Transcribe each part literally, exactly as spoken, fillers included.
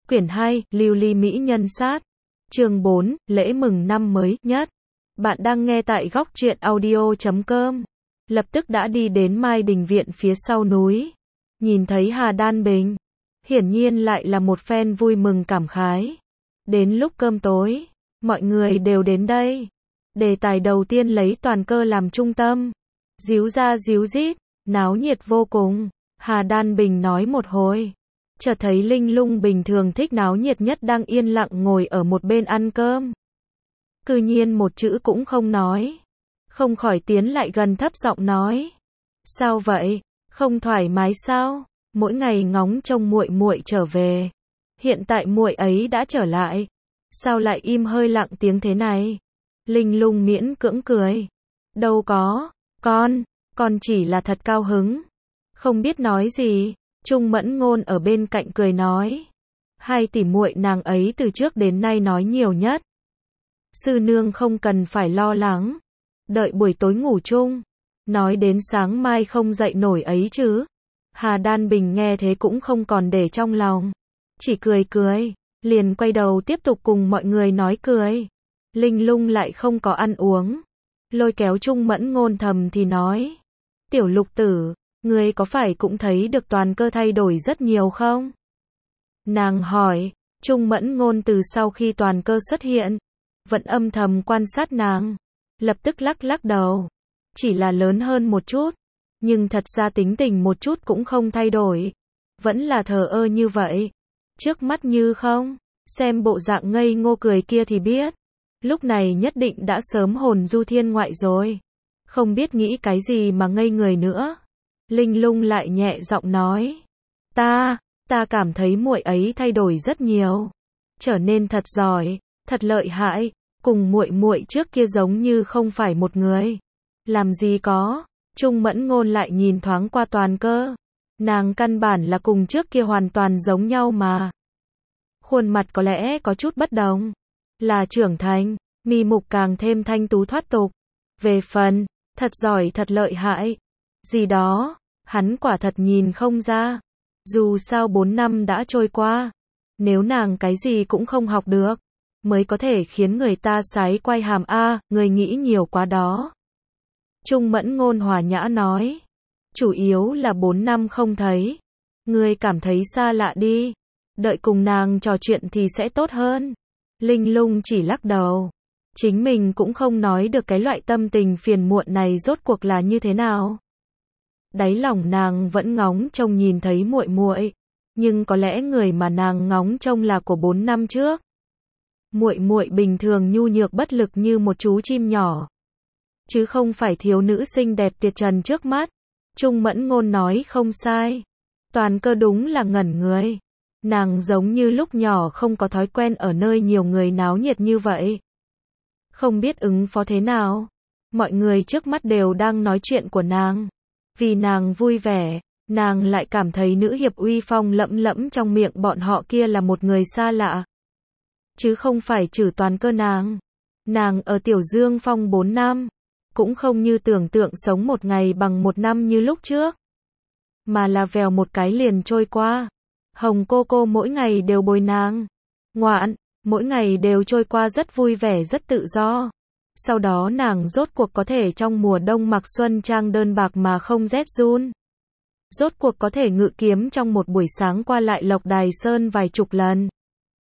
Quyển hai, Lưu ly mỹ nhân sát. Chương bốn, lễ mừng năm mới nhất. Bạn đang nghe tại góc truyện audio chấm com. Lập tức đã đi đến Mai Đình Viện phía sau núi. Nhìn thấy Hà Đan Bình. Hiển nhiên lại là một phen vui mừng cảm khái. Đến lúc cơm tối, mọi người đều đến đây. Đề tài đầu tiên lấy Toàn Cơ làm trung tâm. Díu ra díu dít, náo nhiệt vô cùng. Hà Đan Bình nói một hồi. Chợt thấy Linh Lung bình thường thích náo nhiệt nhất đang yên lặng ngồi ở một bên ăn cơm. Cư nhiên một chữ cũng không nói. Không khỏi tiến lại gần thấp giọng nói. Sao vậy? Không thoải mái sao? Mỗi ngày ngóng trông muội muội trở về. Hiện tại muội ấy đã trở lại. Sao lại im hơi lặng tiếng thế này? Linh Lung miễn cưỡng cười. Đâu có, con, con chỉ là thật cao hứng. Không biết nói gì. Trung Mẫn Ngôn ở bên cạnh cười nói. Hai tỷ muội nàng ấy từ trước đến nay nói nhiều nhất. Sư nương không cần phải lo lắng. Đợi buổi tối ngủ chung. Nói đến sáng mai không dậy nổi ấy chứ. Hà Đan Bình nghe thế cũng không còn để trong lòng. Chỉ cười cười. Liền quay đầu tiếp tục cùng mọi người nói cười. Linh Lung lại không có ăn uống. Lôi kéo Trung Mẫn Ngôn thầm thì nói. Tiểu Lục tử, ngươi có phải cũng thấy được Toàn Cơ thay đổi rất nhiều không? Nàng hỏi. Trung Mẫn Ngôn từ sau khi Toàn Cơ xuất hiện, vẫn âm thầm quan sát nàng. Lập tức lắc lắc đầu. Chỉ là lớn hơn một chút. Nhưng thật ra tính tình một chút cũng không thay đổi. Vẫn là thờ ơ như vậy. Trước mắt như không. Xem bộ dạng ngây ngô cười kia thì biết. Lúc này nhất định đã sớm hồn du thiên ngoại rồi. Không biết nghĩ cái gì mà ngây người nữa. Linh Lung lại nhẹ giọng nói. Ta, ta cảm thấy muội ấy thay đổi rất nhiều. Trở nên thật giỏi, thật lợi hại. Cùng muội muội trước kia giống như không phải một người. Làm gì có. Trung Mẫn Ngôn lại nhìn thoáng qua Toàn Cơ. Nàng căn bản là cùng trước kia hoàn toàn giống nhau mà. Khuôn mặt có lẽ có chút bất đồng. Là trưởng thành, mi mục càng thêm thanh tú thoát tục. Về phần, thật giỏi thật lợi hại. Gì đó, hắn quả thật nhìn không ra. Dù sao bốn năm đã trôi qua. Nếu nàng cái gì cũng không học được, mới có thể khiến người ta sái quay hàm a, người nghĩ nhiều quá đó. Trung Mẫn Ngôn hòa nhã nói. Chủ yếu là bốn năm không thấy. Ngươi cảm thấy xa lạ đi. Đợi cùng nàng trò chuyện thì sẽ tốt hơn. Linh Lung chỉ lắc đầu. Chính mình cũng không nói được cái loại tâm tình phiền muộn này rốt cuộc là như thế nào. Đáy lòng nàng vẫn ngóng trông nhìn thấy muội muội, nhưng có lẽ người mà nàng ngóng trông là của bốn năm trước. Muội muội bình thường nhu nhược bất lực như một chú chim nhỏ, chứ không phải thiếu nữ xinh đẹp tuyệt trần trước mắt. Trung Mẫn Ngôn nói không sai. Toàn Cơ đúng là ngẩn người. Nàng giống như lúc nhỏ không có thói quen ở nơi nhiều người náo nhiệt như vậy. Không biết ứng phó thế nào. Mọi người trước mắt đều đang nói chuyện của nàng. Vì nàng vui vẻ, nàng lại cảm thấy nữ hiệp uy phong lẫm lẫm trong miệng bọn họ kia là một người xa lạ. Chứ không phải trừ Toàn Cơ nàng. Nàng ở Tiểu Dương Phong bốn năm. Cũng không như tưởng tượng sống một ngày bằng một năm như lúc trước. Mà là vèo một cái liền trôi qua. Hồng cô cô mỗi ngày đều bồi nàng. Ngoạn, mỗi ngày đều trôi qua rất vui vẻ rất tự do. Sau đó nàng rốt cuộc có thể trong mùa đông mặc xuân trang đơn bạc mà không rét run. Rốt cuộc có thể ngự kiếm trong một buổi sáng qua lại Lộc Đài Sơn vài chục lần.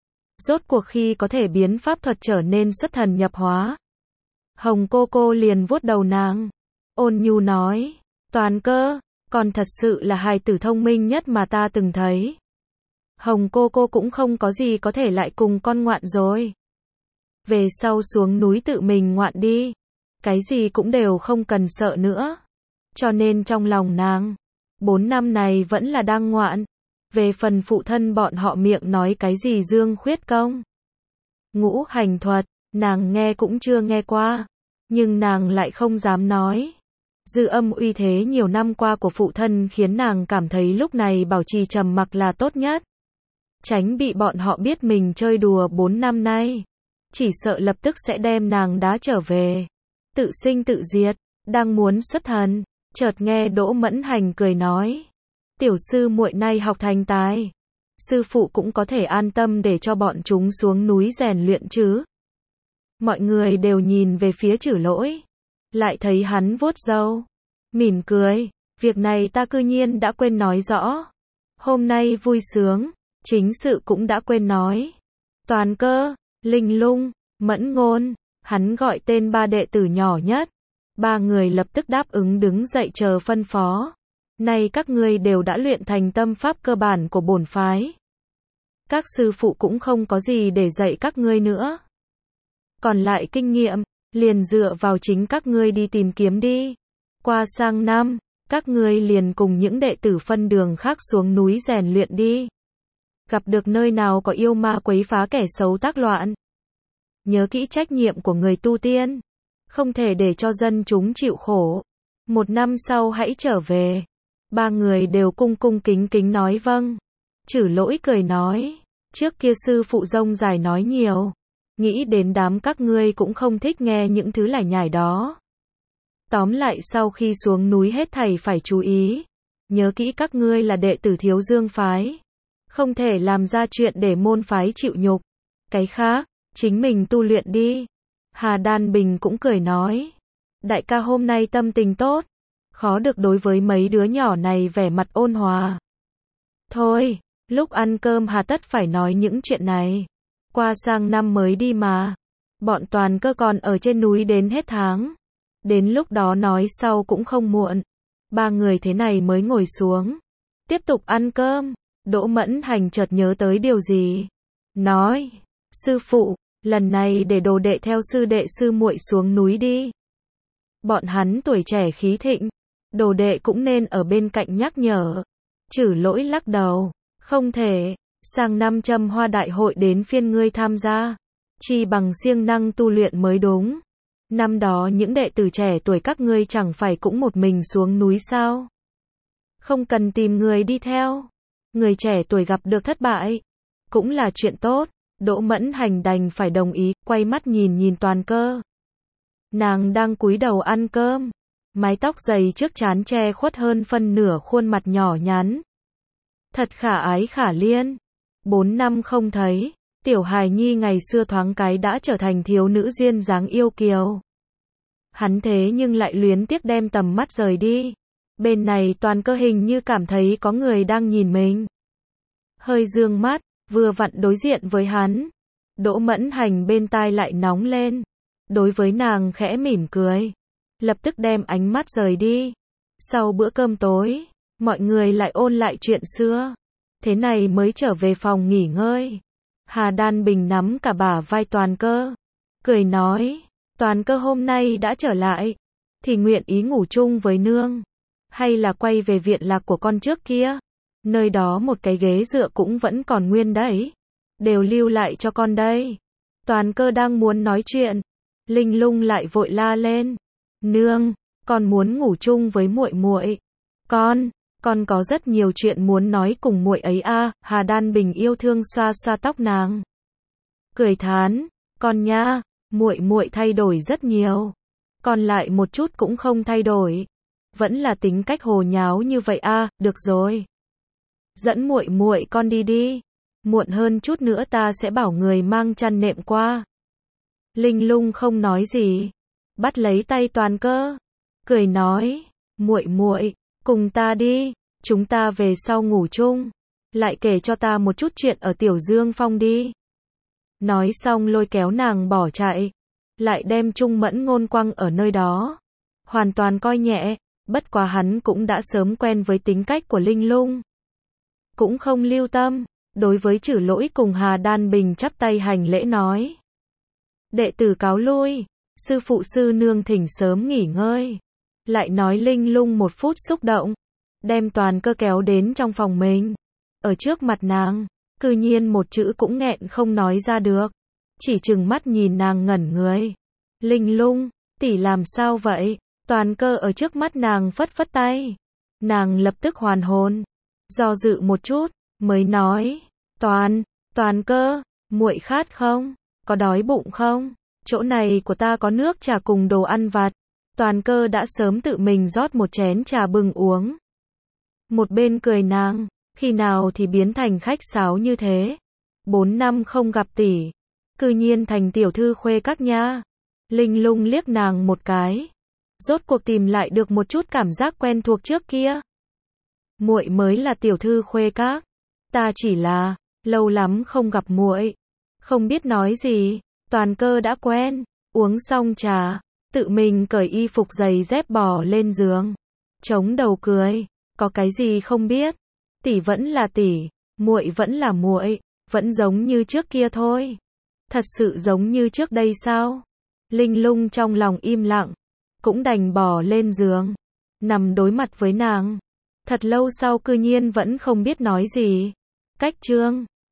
Rốt cuộc khi có thể biến pháp thuật trở nên xuất thần nhập hóa. Hồng cô cô liền vuốt đầu nàng. Ôn nhu nói. Toàn Cơ, con thật sự là hài tử thông minh nhất mà ta từng thấy. Hồng cô cô cũng không có gì có thể lại cùng con ngoạn rồi. Về sau xuống núi tự mình ngoạn đi. Cái gì cũng đều không cần sợ nữa. Cho nên trong lòng nàng, bốn năm này vẫn là đang ngoạn. Về phần phụ thân bọn họ miệng nói cái gì dương khuyết công, ngũ hành thuật, nàng nghe cũng chưa nghe qua. Nhưng nàng lại không dám nói. Dư âm uy thế nhiều năm qua của phụ thân khiến nàng cảm thấy lúc này bảo trì trầm mặc là tốt nhất. Tránh bị bọn họ biết mình chơi đùa bốn năm nay. Chỉ sợ lập tức sẽ đem nàng đá trở về. Tự sinh tự diệt. Đang muốn xuất thần. Chợt nghe Đỗ Mẫn Hành cười nói. Tiểu sư muội nay học thành tài. sư phụ cũng có thể an tâm để cho bọn chúng xuống núi rèn luyện chứ. Mọi người đều nhìn về phía Trử Lỗi, lại thấy hắn vuốt râu, mỉm cười, việc này ta cư nhiên đã quên nói rõ. Hôm nay vui sướng, chính sự cũng đã quên nói. Toàn Cơ, Linh Lung, Mẫn Ngôn, hắn gọi tên ba đệ tử nhỏ nhất. Ba người lập tức đáp ứng đứng dậy chờ phân phó. Nay các ngươi đều đã luyện thành tâm pháp cơ bản của bổn phái. Các sư phụ cũng không có gì để dạy các ngươi nữa. Còn lại kinh nghiệm, liền dựa vào chính các ngươi đi tìm kiếm đi. Qua sang năm, các ngươi liền cùng những đệ tử phân đường khác xuống núi rèn luyện đi. Gặp được nơi nào có yêu ma quấy phá kẻ xấu tác loạn. Nhớ kỹ trách nhiệm của người tu tiên. Không thể để cho dân chúng chịu khổ. Một năm sau hãy trở về. Ba người đều cung cung kính kính nói vâng. Trử Lỗi cười nói. Trước kia sư phụ rông dài nói nhiều. Nghĩ đến đám các ngươi cũng không thích nghe những thứ lải nhải đó. Tóm lại sau khi xuống núi hết thảy phải chú ý. Nhớ kỹ các ngươi là đệ tử Thiếu Dương phái. Không thể làm ra chuyện để môn phái chịu nhục. Cái khác, chính mình tu luyện đi. Hà Đan Bình cũng cười nói. Đại ca hôm nay tâm tình tốt. Khó được đối với mấy đứa nhỏ này vẻ mặt ôn hòa. Thôi, lúc ăn cơm hà tất phải nói những chuyện này. Qua sang năm mới đi mà. Bọn Toàn Cơ còn ở trên núi đến hết tháng. Đến lúc đó nói sau cũng không muộn. Ba người thế này mới ngồi xuống. Tiếp tục ăn cơm. Đỗ Mẫn Hành chợt nhớ tới điều gì. Nói. Sư phụ, lần này để đồ đệ theo sư đệ sư muội xuống núi đi. Bọn hắn tuổi trẻ khí thịnh. Đồ đệ cũng nên ở bên cạnh nhắc nhở. Trử Lỗi lắc đầu. Không thể. Sang năm Châm Hoa đại hội đến phiên ngươi tham gia. Chỉ bằng siêng năng tu luyện mới đúng. Năm đó những đệ tử trẻ tuổi các ngươi chẳng phải cũng một mình xuống núi sao? Không cần tìm người đi theo. Người trẻ tuổi gặp được thất bại. Cũng là chuyện tốt. Đỗ Mẫn Hành đành phải đồng ý, quay mắt nhìn nhìn Toàn Cơ. Nàng đang cúi đầu ăn cơm. Mái tóc dày trước trán che khuất hơn phân nửa khuôn mặt nhỏ nhắn. Thật khả ái khả liên. Bốn năm không thấy. Tiểu hài nhi ngày xưa thoáng cái đã trở thành thiếu nữ duyên dáng yêu kiều. Hắn thế nhưng lại luyến tiếc đem tầm mắt rời đi. Bên này Toàn Cơ hình như cảm thấy có người đang nhìn mình. Hơi dương mắt, vừa vặn đối diện với hắn. Đỗ Mẫn Hành bên tai lại nóng lên. Đối với nàng khẽ mỉm cười. Lập tức đem ánh mắt rời đi. Sau bữa cơm tối, mọi người lại ôn lại chuyện xưa. Thế này mới trở về phòng nghỉ ngơi. Hà Đan Bình nắm cả bả vai Toàn Cơ. Cười nói, Toàn Cơ hôm nay đã trở lại. Thì nguyện ý ngủ chung với nương. Hay là quay về viện lạc của con trước kia. Nơi đó một cái ghế dựa cũng vẫn còn nguyên đấy. Đều lưu lại cho con đây. Toàn Cơ đang muốn nói chuyện. Linh Lung lại vội la lên. Nương, con muốn ngủ chung với muội muội. Con, con có rất nhiều chuyện muốn nói cùng muội ấy a. À. Hà Đan Bình yêu thương xoa xoa tóc nàng. Cười thán, con nha, muội muội thay đổi rất nhiều. Còn lại một chút cũng không thay đổi. Vẫn là tính cách hồ nháo như vậy a. À. Được rồi. Dẫn muội muội con đi đi. Muộn hơn chút nữa ta sẽ bảo người mang chăn nệm qua. Linh Lung không nói gì. Bắt lấy tay Toàn Cơ. Cười nói, muội muội, cùng ta đi. Chúng ta về sau ngủ chung. Lại kể cho ta một chút chuyện ở Tiểu Dương Phong đi. Nói xong lôi kéo nàng bỏ chạy. Lại đem Trung Mẫn Ngôn quăng ở nơi đó. Hoàn toàn coi nhẹ. Bất quá hắn cũng đã sớm quen với tính cách của Linh Lung. Cũng không lưu tâm. Đối với Trử Lỗi cùng Hà Đan Bình chắp tay hành lễ nói. Đệ tử cáo lui. Sư phụ sư nương thỉnh sớm nghỉ ngơi. Lại nói Linh Lung một phút xúc động. Đem Toàn Cơ kéo đến trong phòng mình. Ở trước mặt nàng. Cư nhiên một chữ cũng nghẹn không nói ra được. Chỉ chừng mắt nhìn nàng ngẩn người. Linh Lung, tỷ làm sao vậy? Toàn Cơ ở trước mắt nàng phất phất tay. Nàng lập tức hoàn hồn. Do dự một chút. Mới nói. Toàn, Toàn Cơ, muội khát không? Có đói bụng không? Chỗ này của ta có nước trà cùng đồ ăn vặt. Toàn Cơ đã sớm tự mình rót một chén trà bừng uống. Một bên cười nàng, Khi nào thì biến thành khách sáo như thế? Bốn năm không gặp tỷ, cư nhiên thành tiểu thư khuê các nha. Linh Lung liếc nàng một cái, rốt cuộc tìm lại được một chút cảm giác quen thuộc trước kia. Muội mới là tiểu thư khuê các, ta chỉ là lâu lắm không gặp muội, không biết nói gì. Toàn Cơ đã quen, uống xong trà, tự mình cởi y phục giày dép bò lên giường, chống đầu cười, có cái gì không biết, tỷ vẫn là tỷ, muội vẫn là muội, vẫn giống như trước kia thôi. Thật sự giống như trước đây sao? Linh Lung trong lòng im lặng, cũng đành bò lên giường, nằm đối mặt với nàng. Thật lâu sau cư nhiên vẫn không biết nói gì. Cách chương